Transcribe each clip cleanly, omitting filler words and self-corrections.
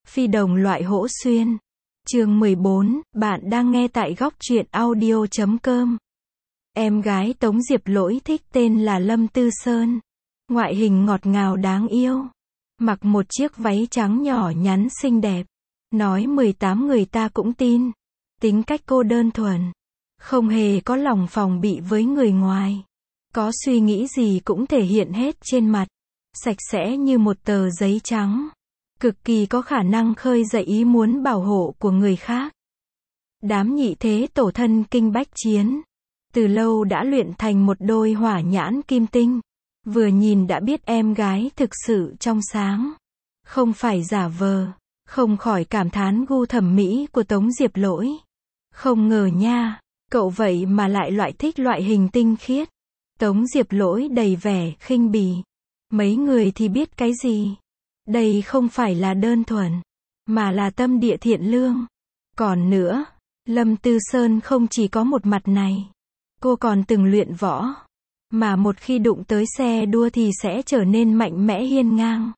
Phi đồng loại hổ xuyên. Chương 14, bạn đang nghe tại góc truyện audio.com. Em gái Tống Diệp Lỗi thích tên là Lâm Tư Sơn. Ngoại hình ngọt ngào đáng yêu. Mặc một chiếc váy trắng nhỏ nhắn xinh đẹp. Nói 18 người ta cũng tin. Tính cách cô đơn thuần. Không hề có lòng phòng bị với người ngoài. Có suy nghĩ gì cũng thể hiện hết trên mặt. Sạch sẽ như một tờ giấy trắng. Cực kỳ có khả năng khơi dậy ý muốn bảo hộ của người khác. Đám nhị thế tổ thân kinh bách chiến. Từ lâu đã luyện thành một đôi hỏa nhãn kim tinh. Vừa nhìn đã biết em gái thực sự trong sáng. Không phải giả vờ. Không khỏi cảm thán gu thẩm mỹ của Tống Diệp Lỗi. Không ngờ nha, cậu vậy mà lại thích loại hình tinh khiết. Tống Diệp Lỗi đầy vẻ khinh bỉ. Mấy người thì biết cái gì. Đây không phải là đơn thuần, mà là tâm địa thiện lương. Còn nữa, Lâm Tư Sơn không chỉ có một mặt này. Cô còn từng luyện võ. Mà một khi đụng tới xe đua thì sẽ trở nên mạnh mẽ hiên ngang.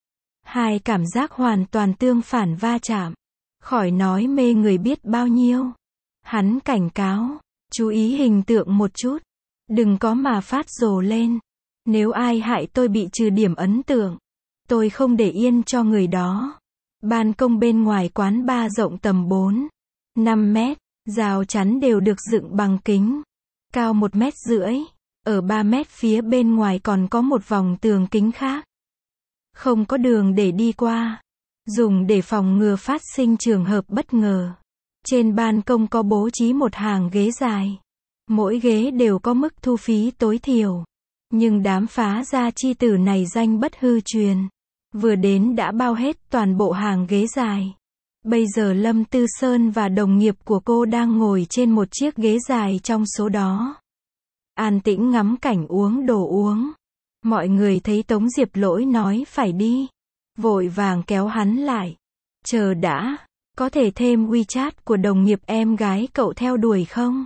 Hai cảm giác hoàn toàn tương phản va chạm. Khỏi nói mê người biết bao nhiêu. Hắn cảnh cáo, chú ý hình tượng một chút. Đừng có mà phát rồ lên. Nếu ai hại tôi bị trừ điểm ấn tượng, tôi không để yên cho người đó. Ban công bên ngoài quán bar rộng tầm 4-5 mét, rào chắn đều được dựng bằng kính, cao 1,5 mét. Ở 3 mét phía bên ngoài còn có một vòng tường kính khác. Không có đường để đi qua, dùng để phòng ngừa phát sinh trường hợp bất ngờ. Trên ban công có bố trí một hàng ghế dài. Mỗi ghế đều có mức thu phí tối thiểu. Nhưng đám phá gia chi tử này danh bất hư truyền. Vừa đến đã bao hết toàn bộ hàng ghế dài. Bây giờ Lâm Tư Sơn và đồng nghiệp của cô đang ngồi trên một chiếc ghế dài trong số đó. An tĩnh ngắm cảnh uống đồ uống. Mọi người thấy Tống Diệp Lỗi nói phải đi. Vội vàng kéo hắn lại. Chờ đã, có thể thêm WeChat của đồng nghiệp em gái cậu theo đuổi không?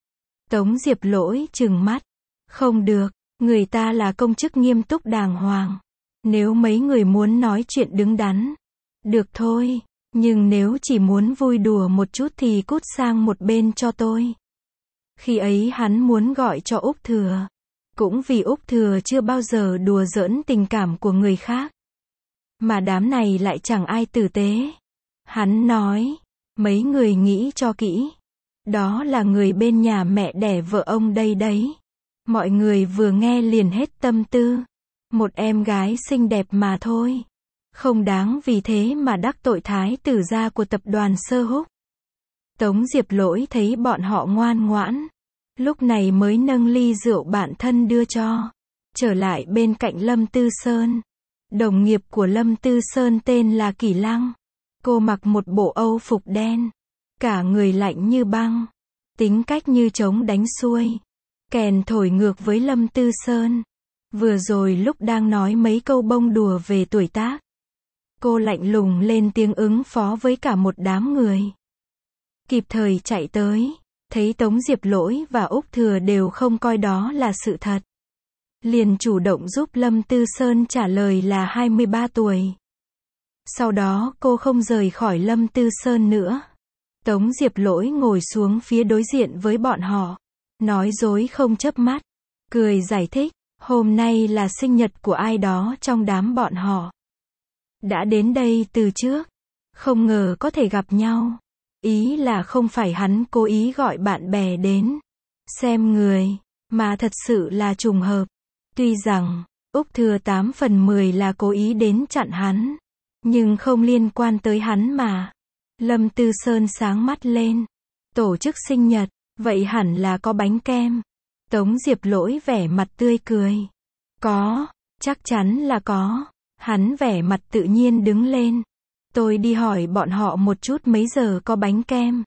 Tống Diệp Lỗi trừng mắt. Không được, người ta là công chức nghiêm túc đàng hoàng. Nếu mấy người muốn nói chuyện đứng đắn, được thôi, nhưng nếu chỉ muốn vui đùa một chút thì cút sang một bên cho tôi. Khi ấy hắn muốn gọi cho Úc Thừa. Cũng vì Úc Thừa chưa bao giờ đùa giỡn tình cảm của người khác. Mà đám này lại chẳng ai tử tế. Hắn nói, mấy người nghĩ cho kỹ. Đó là người bên nhà mẹ đẻ vợ ông đây đấy. Mọi người vừa nghe liền hết tâm tư. Một em gái xinh đẹp mà thôi. Không đáng vì thế mà đắc tội thái tử gia của tập đoàn Sơ Húc. Tống Diệp Lỗi thấy bọn họ ngoan ngoãn. Lúc này mới nâng ly rượu bạn thân đưa cho. Trở lại bên cạnh Lâm Tư Sơn. Đồng nghiệp của Lâm Tư Sơn tên là Kỷ Lăng. Cô mặc một bộ âu phục đen. Cả người lạnh như băng. Tính cách như trống đánh xuôi. Kèn thổi ngược với Lâm Tư Sơn. Vừa rồi lúc đang nói mấy câu bông đùa về tuổi tác. Cô lạnh lùng lên tiếng ứng phó với cả một đám người. Kịp thời chạy tới. Thấy Tống Diệp Lỗi và Úc Thừa đều không coi đó là sự thật. Liền chủ động giúp Lâm Tư Sơn trả lời là 23 tuổi. Sau đó cô không rời khỏi Lâm Tư Sơn nữa. Tống Diệp Lỗi ngồi xuống phía đối diện với bọn họ. Nói dối không chớp mắt. Cười giải thích, hôm nay là sinh nhật của ai đó trong đám bọn họ. Đã đến đây từ trước. Không ngờ có thể gặp nhau. Ý là không phải hắn cố ý gọi bạn bè đến xem người, mà thật sự là trùng hợp. Tuy rằng, Úc Thừa 8 phần 10 là cố ý đến chặn hắn. Nhưng không liên quan tới hắn mà. Lâm Tư Sơn sáng mắt lên. Tổ chức sinh nhật, vậy hẳn là có bánh kem. Tống Diệp Lỗi vẻ mặt tươi cười. Có, chắc chắn là có. Hắn vẻ mặt tự nhiên đứng lên. Tôi đi hỏi bọn họ một chút mấy giờ có bánh kem.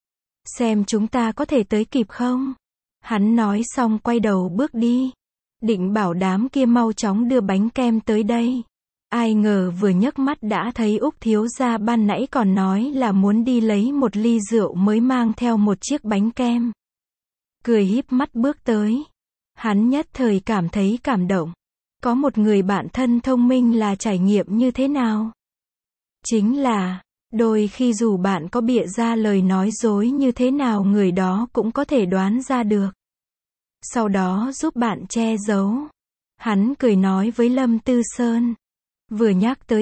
Xem chúng ta có thể tới kịp không? Hắn nói xong quay đầu bước đi. Định bảo đám kia mau chóng đưa bánh kem tới đây. Ai ngờ vừa nhấc mắt đã thấy Úc thiếu gia ban nãy còn nói là muốn đi lấy một ly rượu mới mang theo một chiếc bánh kem. Cười híp mắt bước tới. Hắn nhất thời cảm thấy cảm động. Có một người bạn thân thông minh là trải nghiệm như thế nào? Chính là, đôi khi dù bạn có bịa ra lời nói dối như thế nào người đó cũng có thể đoán ra được. Sau đó giúp bạn che giấu. Hắn cười nói với Lâm Tư Sơn. Vừa nhắc tới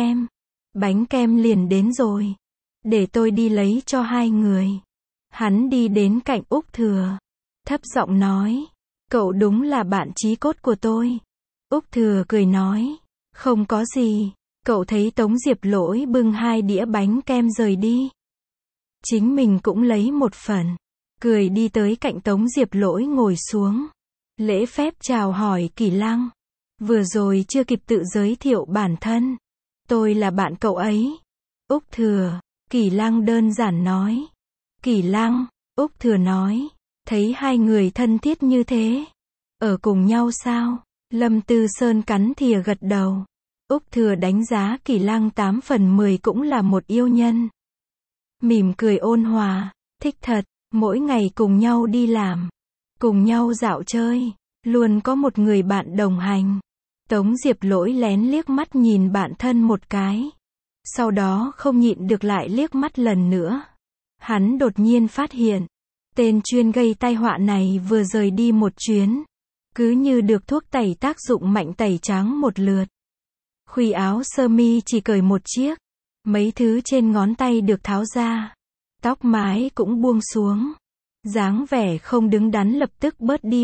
bánh kem liền đến rồi. Để tôi đi lấy cho hai người. Hắn đi đến cạnh Úc Thừa. Thấp giọng nói. Cậu đúng là bạn chí cốt của tôi. Úc Thừa cười nói. Không có gì. Cậu thấy Tống Diệp Lỗi bưng 2 đĩa bánh kem rời đi. Chính mình cũng lấy một phần. Cười đi tới cạnh Tống Diệp Lỗi ngồi xuống. Lễ phép chào hỏi Kỳ Lăng. Vừa rồi chưa kịp tự giới thiệu bản thân. Tôi là bạn cậu ấy. Úc Thừa. Kỳ Lăng đơn giản nói. Kỳ Lăng. Úc Thừa nói. Thấy hai người thân thiết như thế. Ở cùng nhau sao? Lâm Tư Sơn cắn thìa gật đầu. Úc Thừa đánh giá Kỳ Lăng 8 phần 10 cũng là một yêu nhân. Mỉm cười ôn hòa. Thích thật. Mỗi ngày cùng nhau đi làm. Cùng nhau dạo chơi. Luôn có một người bạn đồng hành. Tống Diệp Lỗi lén liếc mắt nhìn bạn thân một cái. Sau đó không nhịn được lại liếc mắt lần nữa. Hắn đột nhiên phát hiện. Tên chuyên gây tai họa này vừa rời đi một chuyến. Cứ như được thuốc tẩy tác dụng mạnh tẩy trắng một lượt. Khuy áo sơ mi chỉ cởi một chiếc. Mấy thứ trên ngón tay được tháo ra. Tóc mái cũng buông xuống. Dáng vẻ không đứng đắn lập tức bớt đi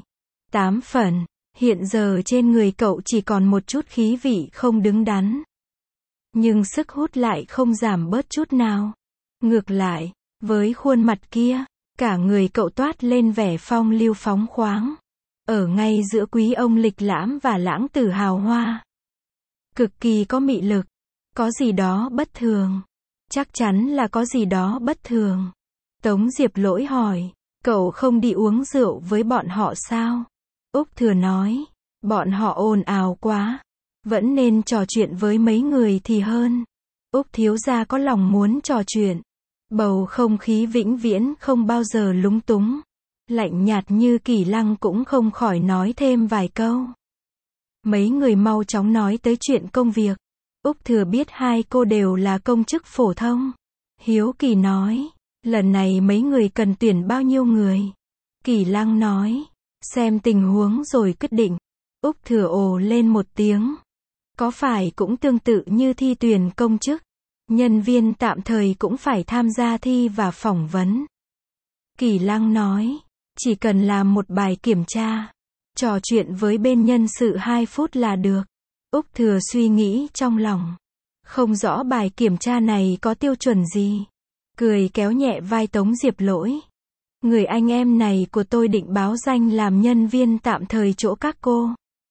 7-8 phần. Hiện giờ trên người cậu chỉ còn một chút khí vị không đứng đắn. Nhưng sức hút lại không giảm bớt chút nào. Ngược lại, với khuôn mặt kia, cả người cậu toát lên vẻ phong lưu phóng khoáng. Ở ngay giữa quý ông lịch lãm và lãng tử hào hoa. Cực kỳ có mị lực. Có gì đó bất thường. Chắc chắn là có gì đó bất thường. Tống Diệp Lỗi hỏi. Cậu không đi uống rượu với bọn họ sao? Úc Thừa nói. Bọn họ ồn ào quá. Vẫn nên trò chuyện với mấy người thì hơn. Úc thiếu gia có lòng muốn trò chuyện. Bầu không khí vĩnh viễn không bao giờ lúng túng. Lạnh nhạt như Kỳ Lăng cũng không khỏi nói thêm vài câu. Mấy người mau chóng nói tới chuyện công việc. Úc Thừa biết hai cô đều là công chức phổ thông. Hiếu kỳ nói. Lần này mấy người cần tuyển bao nhiêu người? Kỳ Lăng nói. Xem tình huống rồi quyết định. Úc Thừa ồ lên một tiếng. Có phải cũng tương tự như thi tuyển công chức? Nhân viên tạm thời cũng phải tham gia thi và phỏng vấn. Kỳ Lăng nói. Chỉ cần làm một bài kiểm tra. Trò chuyện với bên nhân sự 2 phút là được. Úc Thừa suy nghĩ trong lòng. Không rõ bài kiểm tra này có tiêu chuẩn gì. Cười kéo nhẹ vai Tống Diệp Lỗi. Người anh em này của tôi định báo danh làm nhân viên tạm thời chỗ các cô.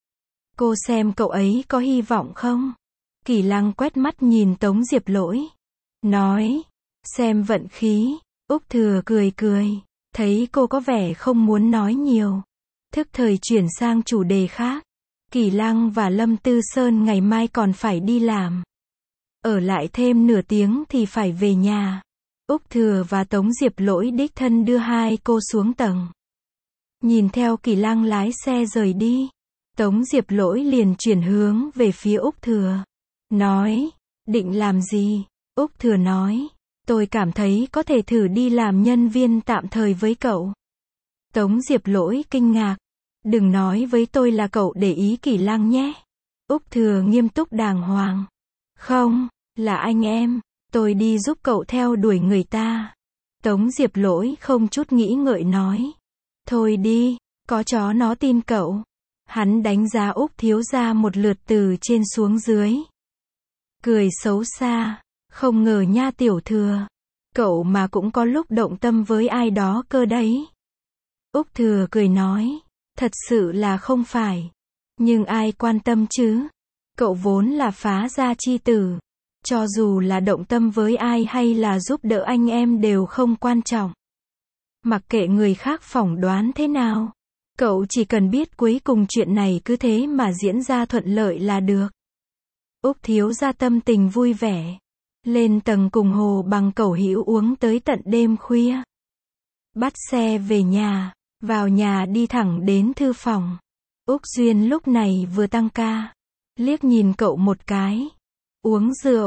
Cô xem cậu ấy có hy vọng không? Kỳ Lăng quét mắt nhìn Tống Diệp Lỗi. Nói. Xem vận khí. Úc Thừa cười cười. Thấy cô có vẻ không muốn nói nhiều. Thức thời chuyển sang chủ đề khác. Kỳ Lăng và Lâm Tư Sơn ngày mai còn phải đi làm. Ở lại thêm nửa tiếng thì phải về nhà. Úc Thừa và Tống Diệp Lỗi đích thân đưa hai cô xuống tầng. Nhìn theo Kỳ Lăng lái xe rời đi. Tống Diệp Lỗi liền chuyển hướng về phía Úc Thừa. Nói. Định làm gì? Úc Thừa nói. Tôi cảm thấy có thể thử đi làm nhân viên tạm thời với cậu. Tống Diệp Lỗi kinh ngạc. Đừng nói với tôi là cậu để ý Kỳ Lăng nhé. Úc Thừa nghiêm túc đàng hoàng. Không, là anh em. Tôi đi giúp cậu theo đuổi người ta. Tống Diệp Lỗi không chút nghĩ ngợi nói. Thôi đi, có chó nó tin cậu. Hắn đánh giá Úc thiếu gia một lượt từ trên xuống dưới. Cười xấu xa. Không ngờ nha tiểu thừa. Cậu mà cũng có lúc động tâm với ai đó cơ đấy. Úc Thừa cười nói. Thật sự là không phải. Nhưng ai quan tâm chứ? Cậu vốn là phá gia chi tử. Cho dù là động tâm với ai hay là giúp đỡ anh em đều không quan trọng. Mặc kệ người khác phỏng đoán thế nào. Cậu chỉ cần biết cuối cùng chuyện này cứ thế mà diễn ra thuận lợi là được. Úc thiếu gia tâm tình vui vẻ. Lên tầng cùng Hồ Bằng Cẩu Hữu uống tới tận đêm khuya. Bắt xe về nhà. Vào nhà đi thẳng đến thư phòng. Úc Duyên lúc này vừa tăng ca. Liếc nhìn cậu một cái. Uống rượu.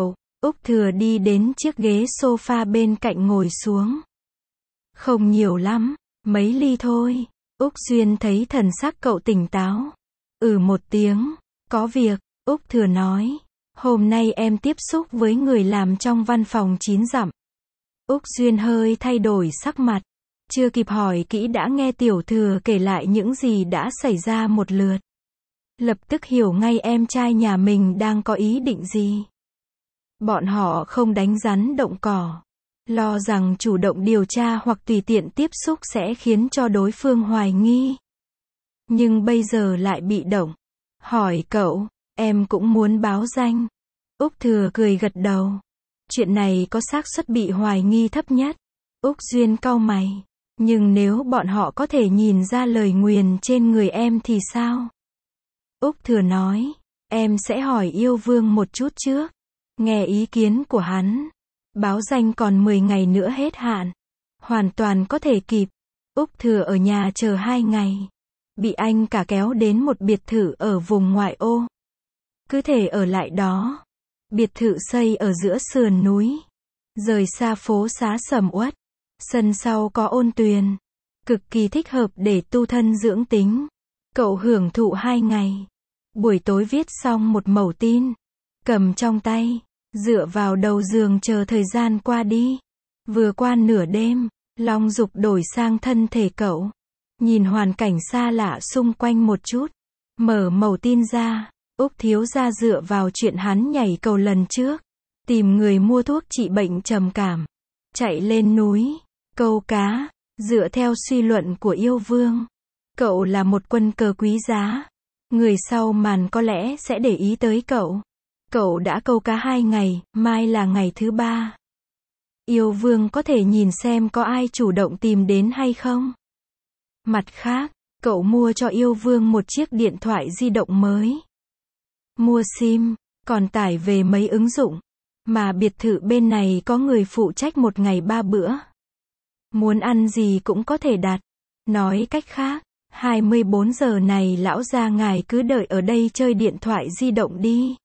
Úc Thừa đi đến chiếc ghế sofa bên cạnh ngồi xuống. Không nhiều lắm, mấy ly thôi. Úc Duyên thấy thần sắc cậu tỉnh táo. Một tiếng, có việc, Úc Thừa nói. Hôm nay em tiếp xúc với người làm trong văn phòng 9 dặm. Úc Duyên hơi thay đổi sắc mặt. Chưa kịp hỏi kỹ đã nghe Tiểu Thừa kể lại những gì đã xảy ra một lượt. Lập tức hiểu ngay em trai nhà mình đang có ý định gì. Bọn họ không đánh rắn động cỏ. Lo rằng chủ động điều tra hoặc tùy tiện tiếp xúc sẽ khiến cho đối phương hoài nghi. Nhưng bây giờ lại bị động. Hỏi cậu, em cũng muốn báo danh. Úc Thừa cười gật đầu. Chuyện này có xác suất bị hoài nghi thấp nhất. Úc Duyên cau mày. Nhưng nếu bọn họ có thể nhìn ra lời nguyền trên người em thì sao? Úc Thừa nói, em sẽ hỏi Yêu Vương một chút trước. Nghe ý kiến của hắn. Báo danh còn 10 ngày nữa hết hạn. Hoàn toàn có thể kịp. Úc Thừa ở nhà chờ 2 ngày. Bị anh cả kéo đến một biệt thự ở vùng ngoại ô. Cứ thể ở lại đó. Biệt thự xây ở giữa sườn núi. Rời xa phố xá sầm uất. Sân sau có ôn tuyền. Cực kỳ thích hợp để tu thân dưỡng tính. Cậu hưởng thụ 2 ngày. Buổi tối viết xong một mẩu tin. Cầm trong tay. Dựa vào đầu giường chờ thời gian qua đi. Vừa qua nửa đêm. Long dục đổi sang thân thể cậu. Nhìn hoàn cảnh xa lạ xung quanh một chút. Mở mẩu tin ra. Úc thiếu gia dựa vào chuyện hắn nhảy cầu lần trước. Tìm người mua thuốc trị bệnh trầm cảm. Chạy lên núi. Câu cá. Dựa theo suy luận của Yêu Vương. Cậu là một quân cờ quý giá. Người sau màn có lẽ sẽ để ý tới cậu. Cậu đã câu cá 2 ngày, mai là ngày thứ 3. Yêu Vương có thể nhìn xem có ai chủ động tìm đến hay không. Mặt khác, cậu mua cho Yêu Vương một chiếc điện thoại di động mới. Mua SIM, còn tải về mấy ứng dụng. Mà biệt thự bên này có người phụ trách 1 ngày 3 bữa. Muốn ăn gì cũng có thể đặt. Nói cách khác, 24 giờ này lão gia ngài cứ đợi ở đây chơi điện thoại di động đi.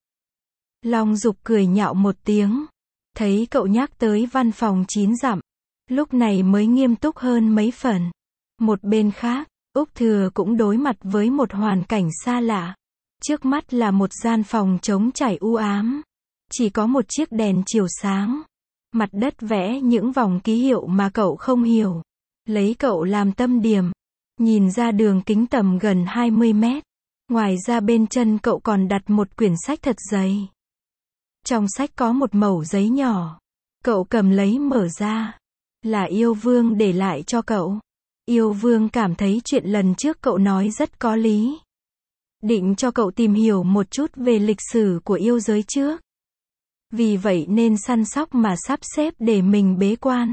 Long Dục cười nhạo một tiếng. Thấy cậu nhắc tới văn phòng 9 dặm. Lúc này mới nghiêm túc hơn mấy phần. Một bên khác, Úc Thừa cũng đối mặt với một hoàn cảnh xa lạ. Trước mắt là một gian phòng trống trải u ám. Chỉ có một chiếc đèn chiếu sáng. Mặt đất vẽ những vòng ký hiệu mà cậu không hiểu. Lấy cậu làm tâm điểm. Nhìn ra đường kính tầm gần 20 mét. Ngoài ra bên chân cậu còn đặt một quyển sách thật dày. Trong sách có một mẩu giấy nhỏ. Cậu cầm lấy mở ra. Là Yêu Vương để lại cho cậu. Yêu Vương cảm thấy chuyện lần trước cậu nói rất có lý. Định cho cậu tìm hiểu một chút về lịch sử của yêu giới trước. Vì vậy nên săn sóc mà sắp xếp để mình bế quan.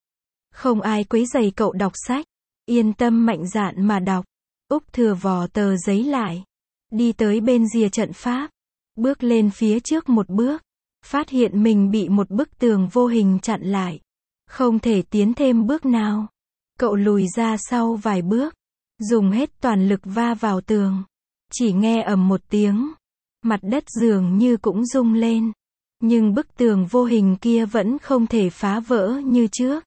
Không ai quấy rầy cậu đọc sách. Yên tâm mạnh dạn mà đọc. Úc Thừa vò tờ giấy lại. Đi tới bên rìa trận pháp. Bước lên phía trước một bước. Phát hiện mình bị một bức tường vô hình chặn lại. Không thể tiến thêm bước nào. Cậu lùi ra sau vài bước. Dùng hết toàn lực va vào tường. Chỉ nghe ầm một tiếng. Mặt đất dường như cũng rung lên. Nhưng bức tường vô hình kia vẫn không thể phá vỡ như trước.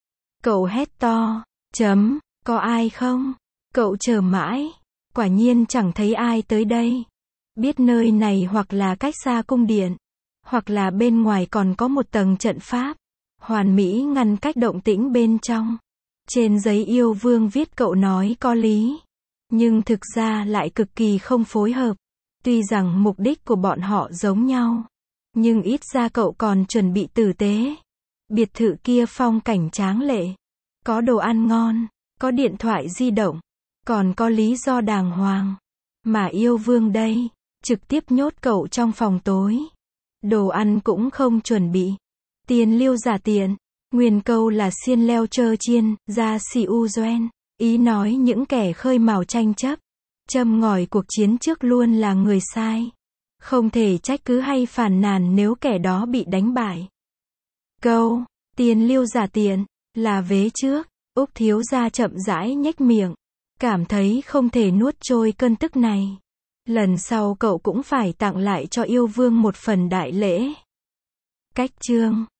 Cậu hét to. Có ai không? Cậu chờ mãi. Quả nhiên chẳng thấy ai tới đây. Biết nơi này hoặc là cách xa cung điện. Hoặc là bên ngoài còn có một tầng trận pháp. Hoàn mỹ ngăn cách động tĩnh bên trong. Trên giấy Yêu Vương viết cậu nói có lý. Nhưng thực ra lại cực kỳ không phối hợp. Tuy rằng mục đích của bọn họ giống nhau. Nhưng ít ra cậu còn chuẩn bị tử tế. Biệt thự kia phong cảnh tráng lệ. Có đồ ăn ngon. Có điện thoại di động. Còn có lý do đàng hoàng. Mà Yêu Vương đây. Trực tiếp nhốt cậu trong phòng tối. Đồ ăn cũng không chuẩn bị. Tiền liêu giả tiện. Nguyên câu là xiên leo trơ chiên, ra xì u doen. Ý nói những kẻ khơi mào tranh chấp. Châm ngòi cuộc chiến trước luôn là người sai. Không thể trách cứ hay phàn nàn nếu kẻ đó bị đánh bại. Câu, tiền liêu giả tiện, là vế trước. Úc thiếu gia chậm rãi nhếch miệng. Cảm thấy không thể nuốt trôi cơn tức này. Lần sau cậu cũng phải tặng lại cho Yêu Vương một phần đại lễ. Cách chương